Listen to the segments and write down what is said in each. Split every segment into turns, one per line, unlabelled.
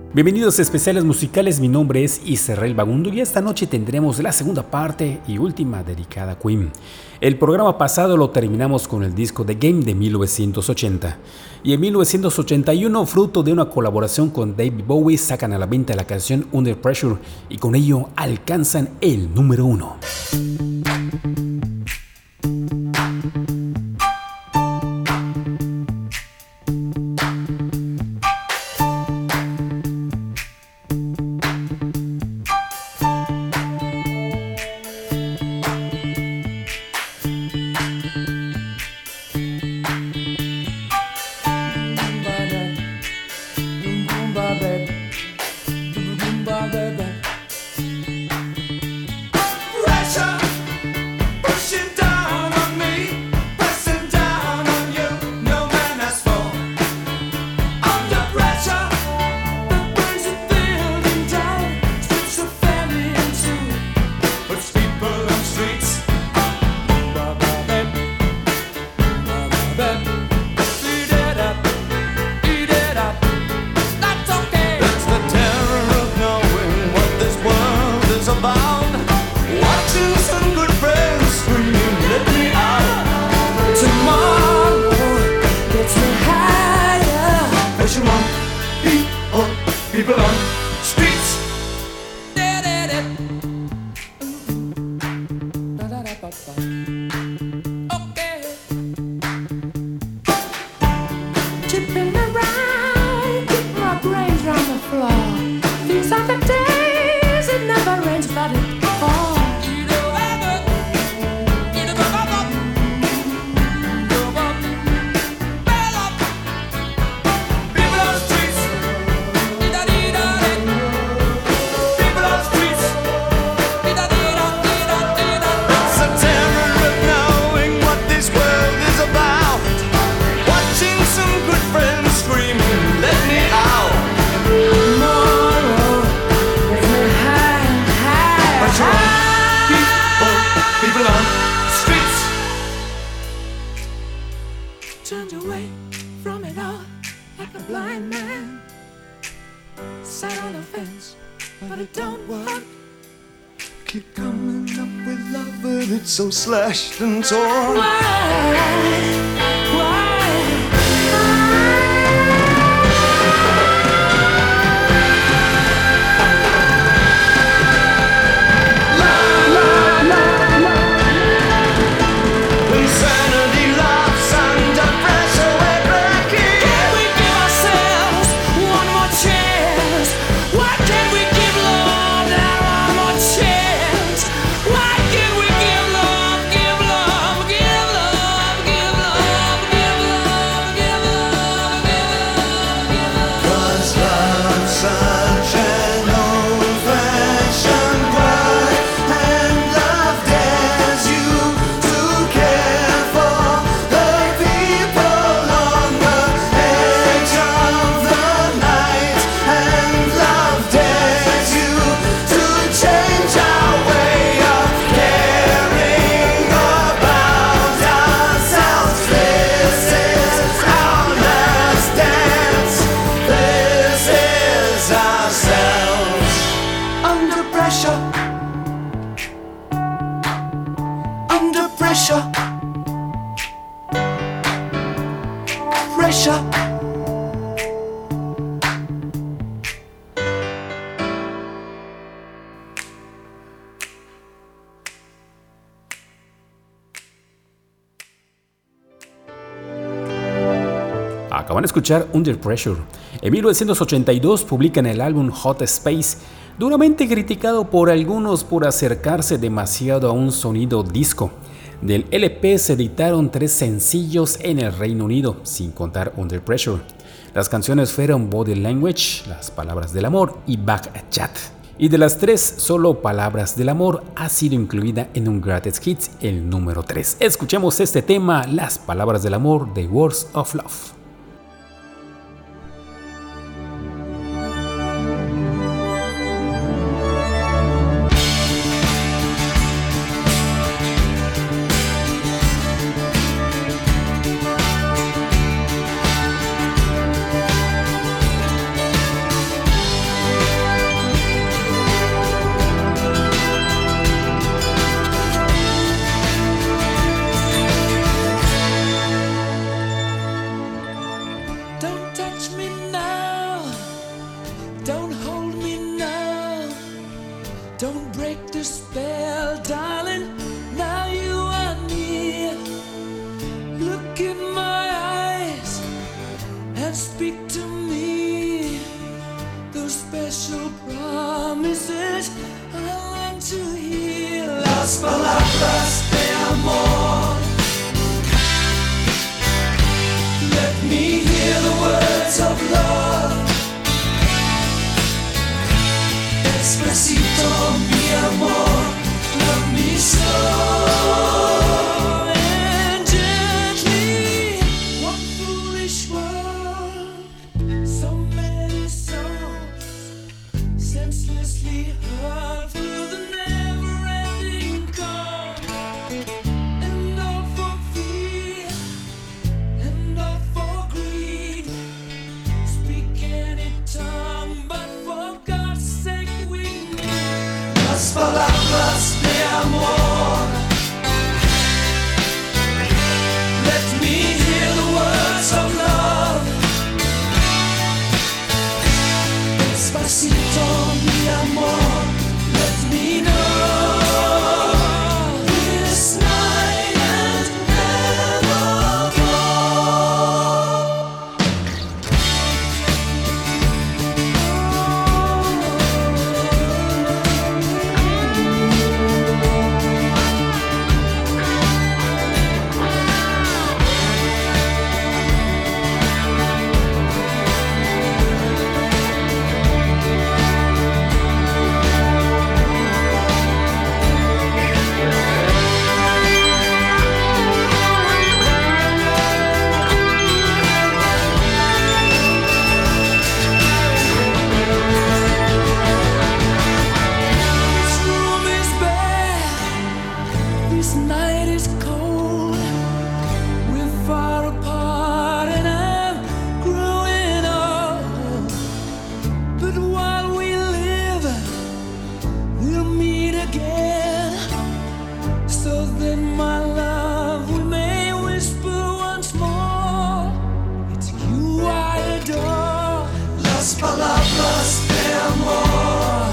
Bienvenidos a Especiales Musicales, mi nombre es Israel Bagundo y esta noche tendremos la segunda parte y última dedicada a Queen. El programa pasado lo terminamos con el disco The Game de 1980 y en 1981, fruto de una colaboración con David Bowie, sacan a la venta la canción Under Pressure y con ello alcanzan el número 1.
So slashed and torn.
Acaban de escuchar Under Pressure. En 1982 publican el álbum Hot Space, duramente criticado por algunos por acercarse demasiado a un sonido disco. Del LP se editaron 3 sencillos en el Reino Unido, sin contar Under Pressure. Las canciones fueron Body Language, Las Palabras del Amor y Back Chat. Y de las 3, solo Palabras del Amor ha sido incluida en un Greatest Hits, el número 3. Escuchemos este tema, Las Palabras del Amor, de Words of Love.
night is cold, we're far apart and I'm growing old. But while we live, we'll meet again. So then, my love, we may whisper once more. It's you I adore.
Las palabras de amor.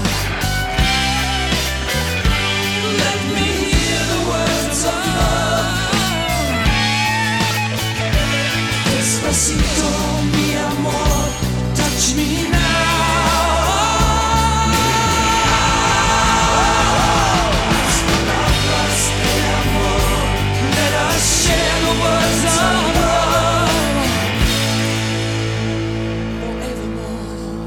Let me hear the words of love. Despacito, mi amor, touch me now. Las palabras de amor. Let us share the words of love forevermore.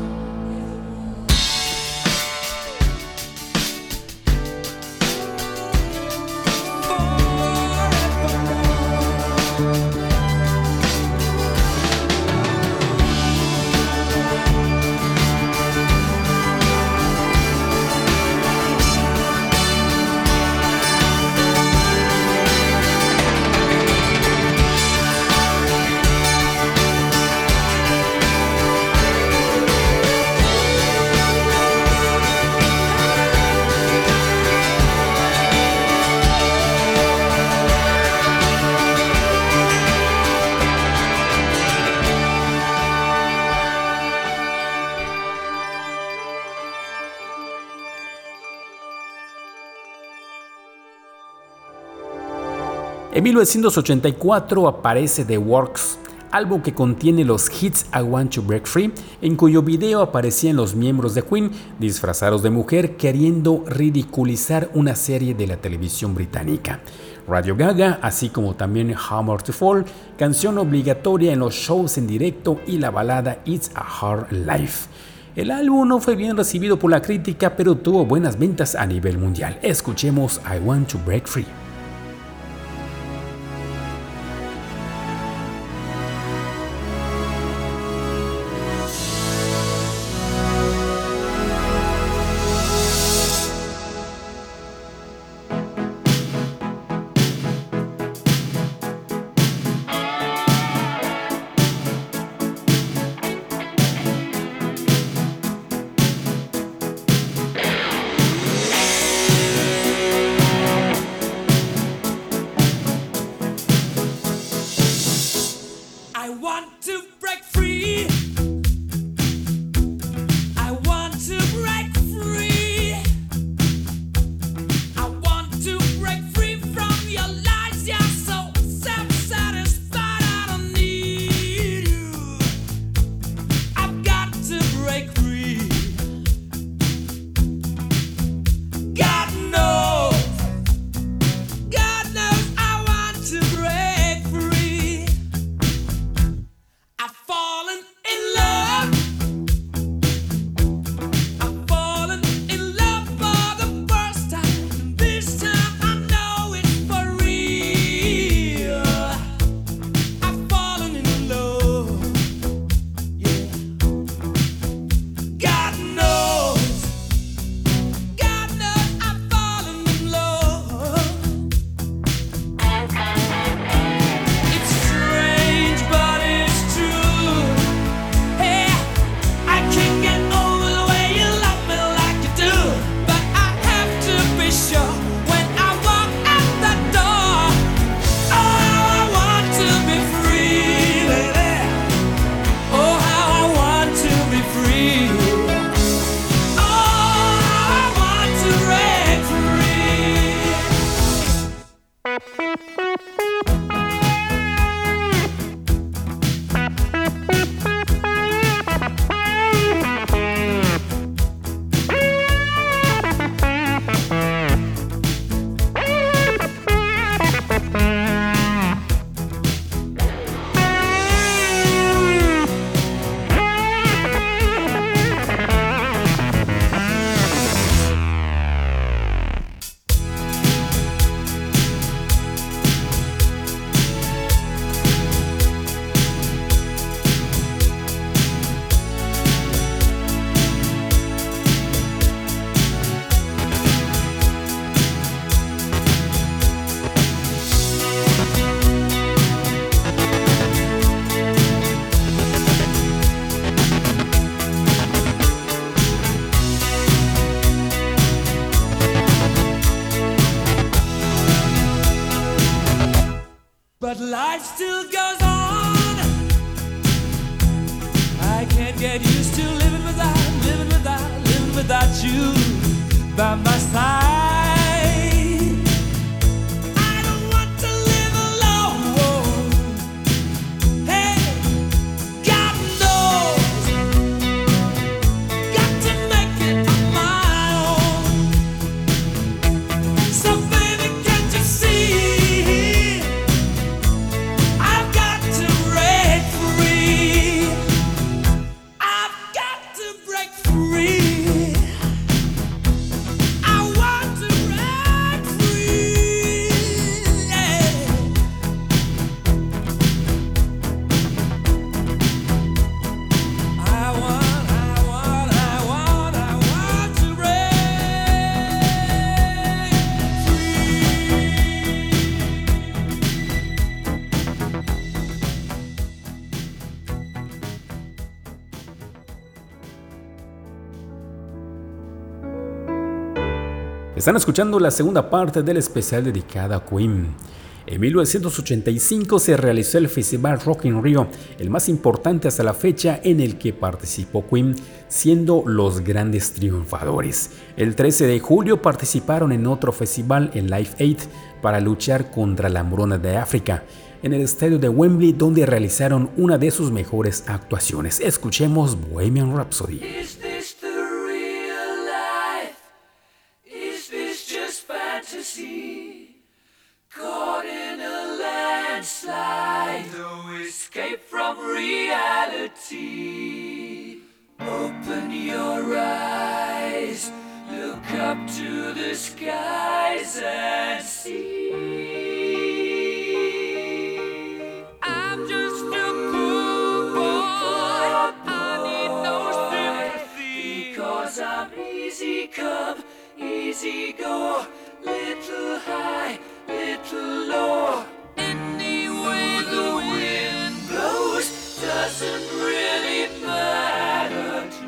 En 1984 aparece The Works, álbum que contiene los hits I Want to Break Free, en cuyo video aparecían los miembros de Queen disfrazados de mujer queriendo ridiculizar una serie de la televisión británica. Radio Gaga, así como también Hammer to Fall, canción obligatoria en los shows en directo, y la balada It's a Hard Life. El álbum no fue bien recibido por la crítica, pero tuvo buenas ventas a nivel mundial. Escuchemos I Want to Break Free.
But life still goes on. I can't get used to living without you by my side. I don't want to live alone. Hey, God knows, got to make it on my own. So baby, can't you see? I've got to break free. I've got to break free. I want to break free. Yeah. I want to break
Están escuchando la segunda parte del especial dedicada a Queen. En 1985 se realizó el Festival Rock in Rio, el más importante hasta la fecha en el que participó Queen, siendo los grandes triunfadores. El 13 de julio participaron en otro festival en Live Aid para luchar contra la hambruna de África, en el estadio de Wembley, donde realizaron una de sus mejores actuaciones. Escuchemos Bohemian Rhapsody.
Is this the real life? Is this just fantasy? Caught in a landslide, no escape from reality. Open your eyes, look up to the skies and see. I'm just a poor boy, I need no sympathy, because I'm easy come, easy go, little high, little low. Any way the wind blows doesn't really matter to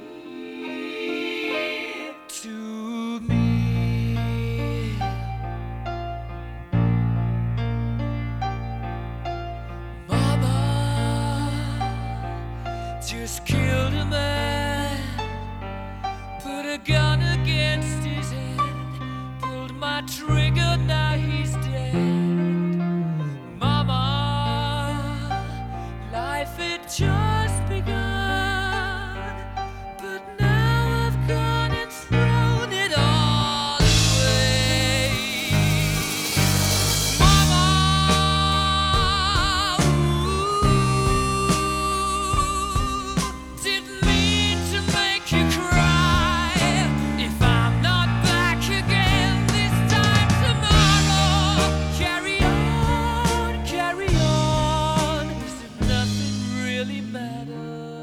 me. To me. Mama just killed a man, put a gun against his head, pulled my trigger, now he's dead. Mama, life had just begun, but now I've gone and thrown it all away. Mama, didn't mean to make you cry. If I'm not back again this time tomorrow, carry on, as if nothing really matters.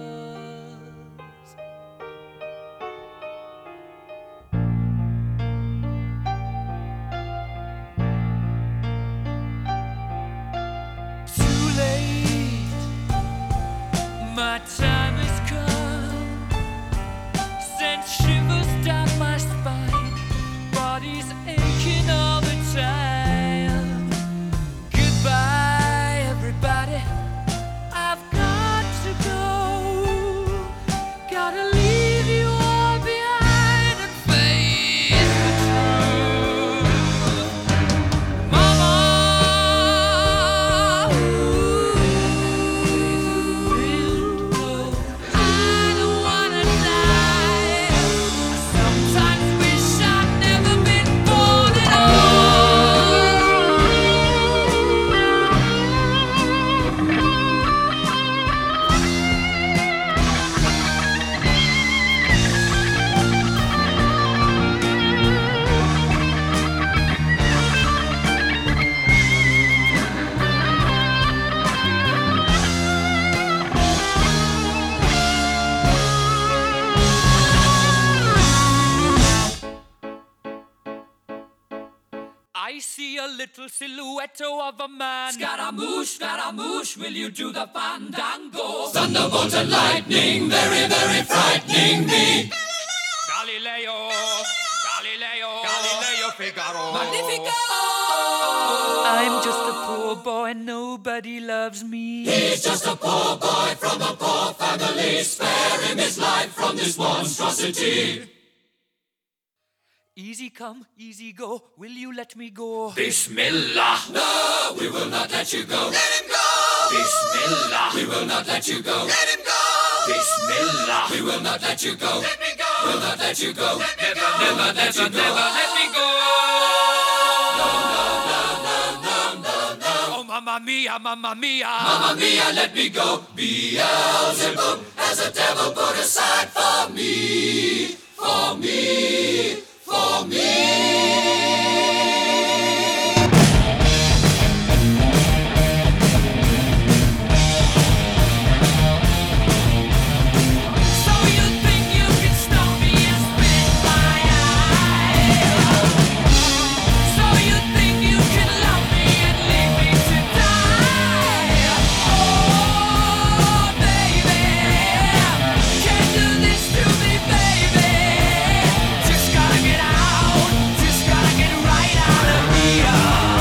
Too late, my time has come. Sent shivers down my spine, body's aching all the time. Goodbye, everybody, I've got to go. Gotta leave you all behind and face the truth. Mama, I don't wanna die. Sometimes wish I'd never been born at I see a little silhouette of a man. Scaramouche, will you do the fandango? Thunderbolt and lightning, very, very frightening me. Galileo, Figaro. Magnifico! I'm just a Poor boy, nobody loves me.
He's just a poor boy from a poor family, sparing his life from this monstrosity.
Easy come, easy go, will you let me go?
Bismillah. No, we will not let you go. Let him go. Bismillah. We will not let you go. Let him go. Bismillah. We will not let you go. Let me go. We'll not let you go. Never, never, never, never let me go. No, no, no, no, no, no, no.
Oh, mamma mia, mamma mia.
Mamma mia, let me go. Beelzebub has a devil put aside for me, for me, for me.
So you think you can stop me and spit my eye? So you think you can love me and leave me to die? Oh, baby, can't do this to me, baby. Just gotta get out, just gotta get right out of here.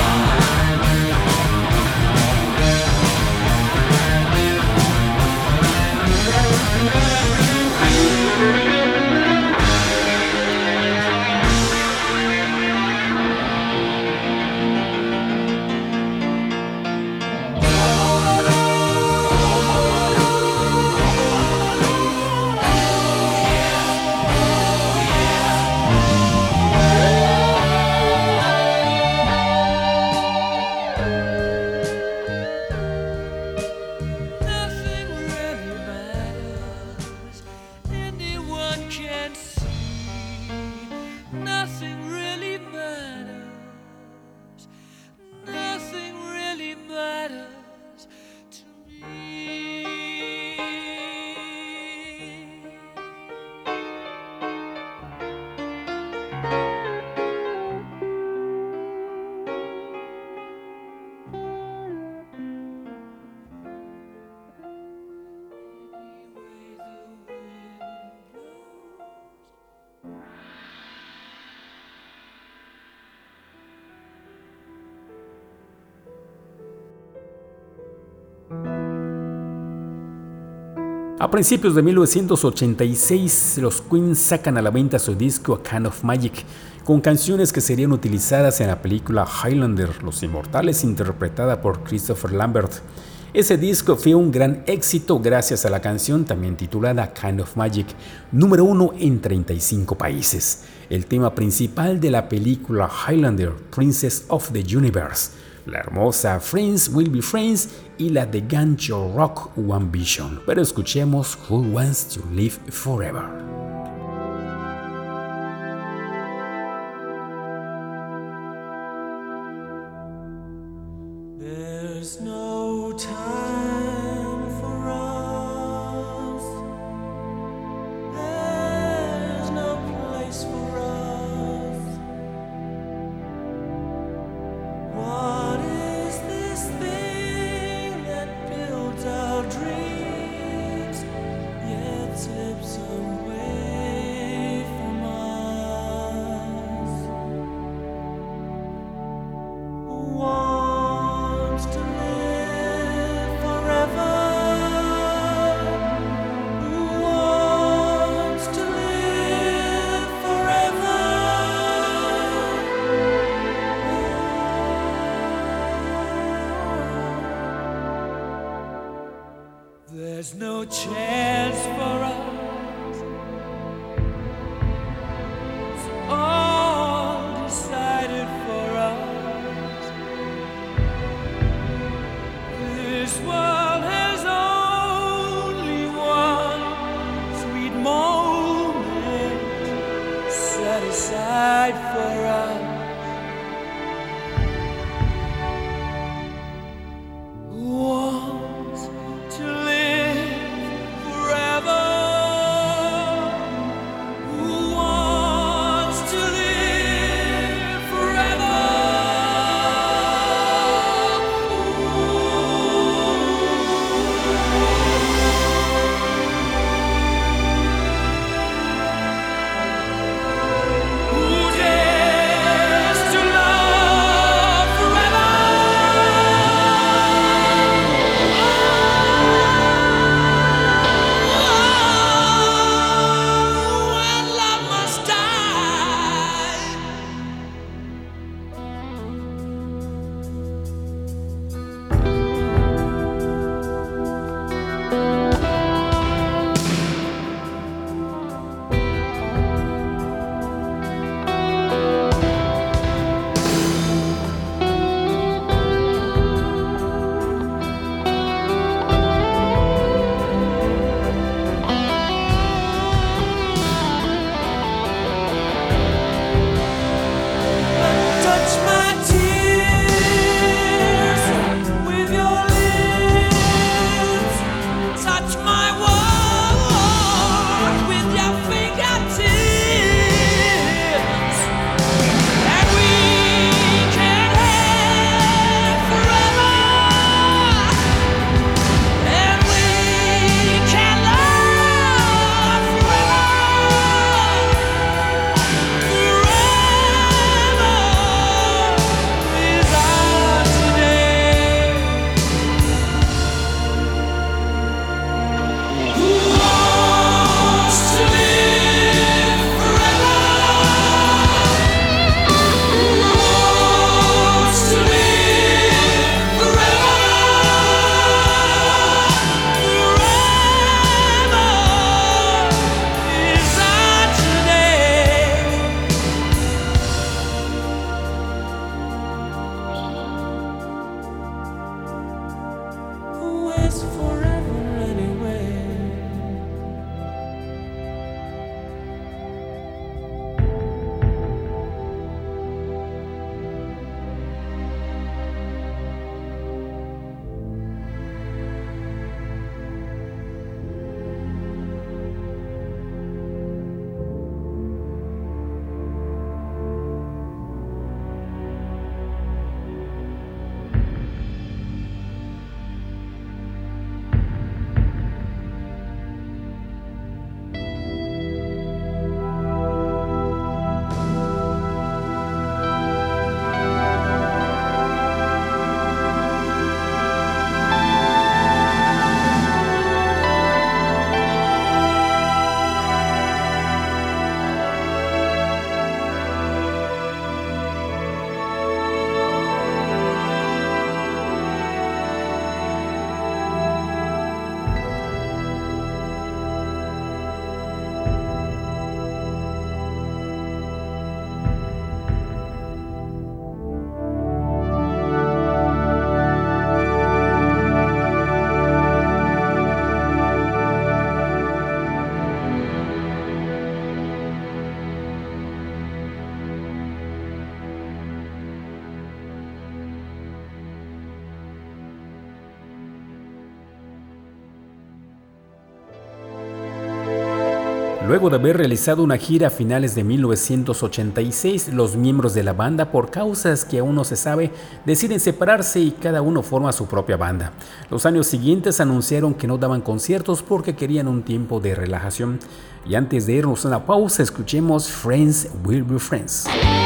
Nothing really matters. Anyone can see. Nothing really matters. Nothing really matters to me.
A principios de 1986, los Queens sacan a la venta su disco A Kind of Magic, con canciones que serían utilizadas en la película Highlander, Los Inmortales, interpretada por Christopher Lambert. Ese disco fue un gran éxito gracias a la canción también titulada Kind of Magic, número 1 en 35 países. El tema principal de la película Highlander, Princess of the Universe, la hermosa Friends Will Be Friends y la de gancho rock One Vision. Pero escuchemos Who Wants to Live Forever.
There's no time for us. There's no place for us. What is this thing that builds our dreams, yet slips away from us? Who wants to live forever? Who wants to live forever?
There's no chance for us. It's all decided for us. This world has only one sweet moment set aside for us. Who wants to live forever?
Luego de haber realizado una gira a finales de 1986, los miembros de la banda, por causas que aún no se sabe, deciden separarse y cada uno forma su propia banda. Los años siguientes anunciaron que no daban conciertos porque querían un tiempo de relajación. Y antes de irnos a una pausa, escuchemos Friends Will Be Friends.